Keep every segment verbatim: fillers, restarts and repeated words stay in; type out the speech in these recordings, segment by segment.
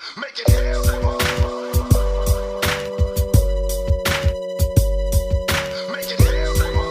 Make it hell. Make it hell.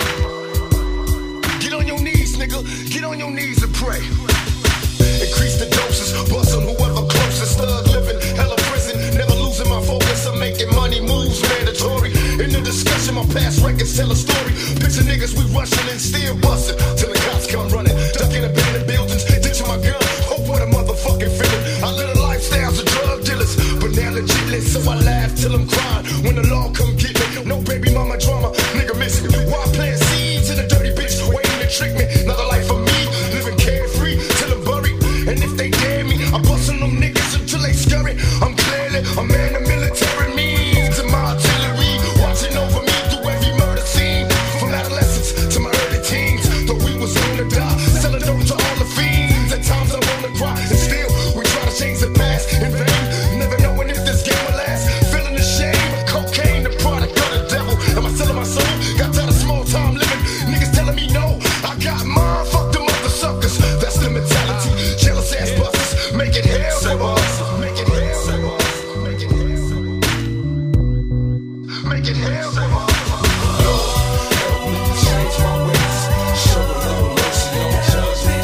Get on your knees, nigga. Get on your knees and pray. Increase the doses, bust on whoever closest. Thug living, hella prison, never losing my focus. I'm making money moves mandatory. In the discussion, my past records tell a story. Picture niggas we rushing and still busting till the cops come running. Ducking abandoned buildings, ditching my gun. Hope what a motherfucking feeling. I live a lifestyles of drug dealers, but now legitless, so I laugh till I'm crying. When the law come get me, no baby mama drama, nigga miss me. Why plant seeds in a dirty bitch waiting to trick me? Another life for me, living carefree till I'm buried. And if they dare me, I bust on them niggas until they scurry. I'm clearly a man of military means, and my artillery watching over me through every murder scene. From adolescence to my early teens, thought we was gonna die, selling dope to all the fiends. At times I wanna cry, and still we try to change the past in vain. Never knowing if this game will last. Feeling the shame of cocaine, the product of the devil. Am I selling my soul? Got tired of small time living. Niggas telling me no, I got mine. Fuck them other suckers. That's the mentality. Jealous ass busters, make it hell for us. Make it hell for us. Make it hell for us. Make it hell for us. Lord, help me change my ways. Show a little mercy, don't judge me.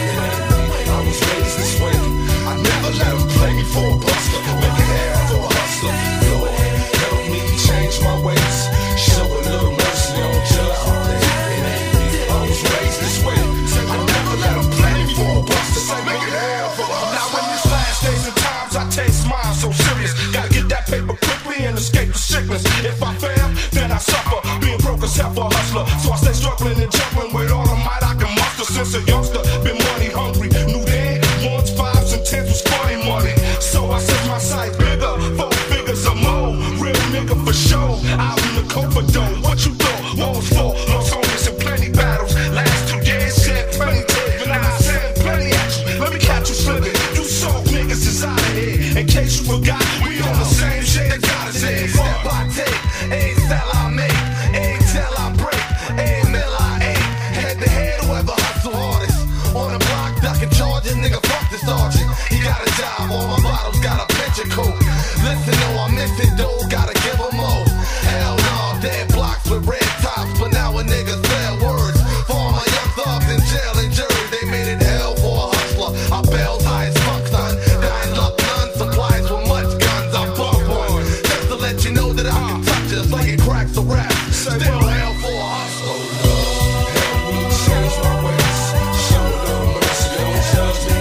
I was raised this way. I never let them play me for a buster. Make it hell for a hustler. Lord, help me change my ways. Show a little mercy, don't judge me. I was raised this way. I never let them play me for a buster. Say make it hell for a hustler. Now in these last days and times, I taste mine so serious. Gotta get that paper quickly and escape the sickness. If I fail, then I suffer. Being broke is hell for a hustler. So I stay struggling and juggling with all the might I can muster. Since a youngster, been money hungry. Knew then, ones, fives, and tens was funny money. So I set my sight bigger, four figures or more. Real nigga for sure. Out in the Cobra Dome. What you thought? What was for? Lost homies and plenty battles. Last two years, shed plenty tears. But now I send plenty at you. Let me catch you slipping. You soft niggas is out of here. In case you forgot, we on the same shit that got us in. Step I take, every style I make, every tell I break, every mill I ate. Head to head, whoever hustle hardest. On the block, ducking charges, nigga, fuck the sergeant. He got a job, all my bottles got a picture coat. Listen, no, I miss it, though, gotta give them more. Hell no, dead blocks with red tops, but now a nigga sell words. For all my young thugs in jail and jury, they made it hell for a hustler. I bailed high as fuck, son. Dying luck, none supplies with much guns. I'm buck one. Just to let you know that I can touch it, it's like it cracks a rap. Still hell for a hustler. Help me change my ways. Show a little mercy, don't judge me.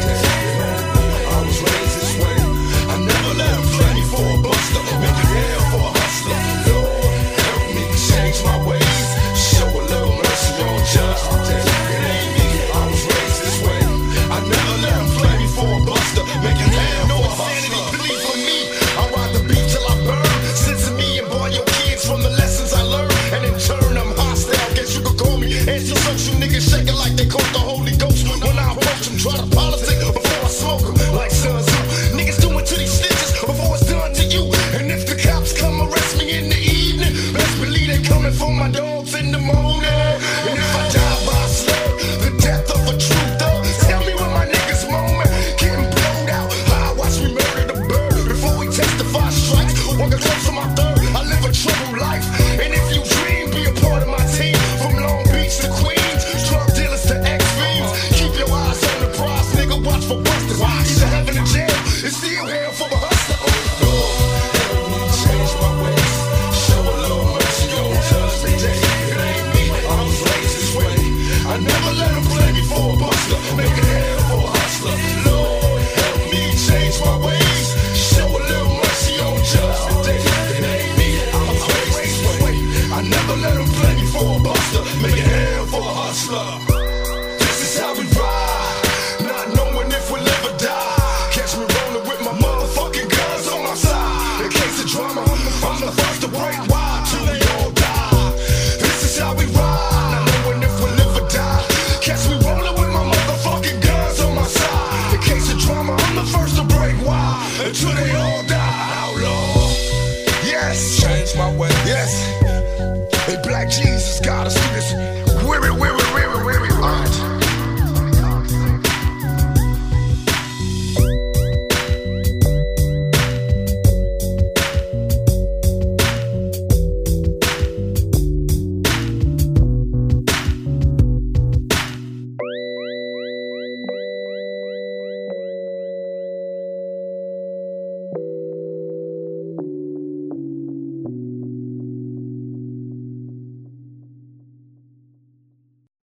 I was raised this way. I never let them play me for a buster. Make it hell for a hustler. Lord, help me change my ways. Show a little mercy, don't judge me. It ain't me. I was raised this way. I never let them play me for a buster. Make it hell for a hustler. Believe for me, I ride the beat till I burn. Sensing me and boy your kids from the lessons I learned. And in turn, I'm hostile. Guess you could call me anti-social. Niggas shaking like they caught the Holy Ghost. When I approach them, try to politic before I smoke them. Like Sun Tzu. Niggas doing to these stitches before it's done to you. And if the cops come arrest me in the evening, best believe they coming for my dogs in the morning. And if I die by a slug, the death of a true thug, tell me when my niggas moment getting blown out. I watch me murder the bird before we testify strikes. Walking close to my third, I live a troubled life. And if you dream, be a part of my team. From Long Beach to Queens, drug dealers to ex-fiends. Keep your eyes on the prize, nigga, watch for busters. Either heaven or jail, it's still hell for a hustler. Oh Lord, help me change my ways. Show a little mercy, don't judge me. It ain't me, I was raised this way. I never let them play me for a buster. Make it hell for a hustler. Lord, help me change my ways. Show a little mercy, don't judge me. It ain't me, I was raised this way. I never let them play me for a buster. Make it hell for a hustler. This is how we ride, not knowing if we'll ever die. Catch me rolling with my motherfucking guns on my side. In case of drama, I'm the first to break wide till they all die. This is how we ride, not knowing if we'll ever die. Catch me rolling with my motherfucking guns on my side. In case of drama, I'm the first to break wide until they all die.